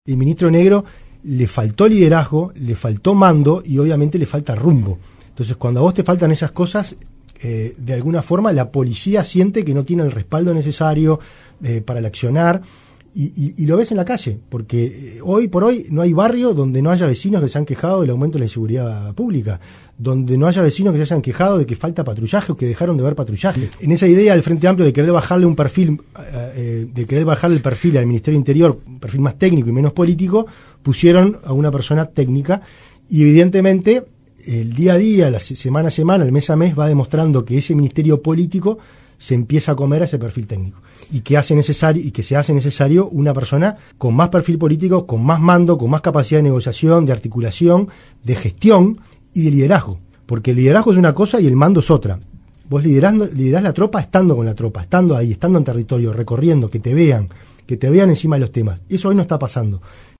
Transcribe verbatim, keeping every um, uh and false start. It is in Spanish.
El ministro Negro le faltó liderazgo, le faltó mando y obviamente le falta rumbo. Entonces, cuando a vos te faltan esas cosas, eh, de alguna forma la policía siente que no tiene el respaldo necesario eh, para el accionar. Y, y, y lo ves en la calle, porque hoy por hoy no hay barrio donde no haya vecinos que se han quejado del aumento de la inseguridad pública, donde no haya vecinos que se hayan quejado de que falta patrullaje o que dejaron de ver patrullaje. En esa idea del Frente Amplio de querer bajarle un perfil, eh, de querer bajarle el perfil al Ministerio Interior, un perfil más técnico y menos político, pusieron a una persona técnica y evidentemente el día a día, la semana a semana, el mes a mes va demostrando que ese ministerio político se empieza a comer a ese perfil técnico y que hace necesario y que se hace necesario una persona con más perfil político, con más mando, con más capacidad de negociación, de articulación, de gestión y de liderazgo, porque el liderazgo es una cosa y el mando es otra. Vos liderás, liderás la tropa estando con la tropa, estando ahí, estando en territorio, recorriendo, que te vean, que te vean encima de los temas. Eso hoy no está pasando.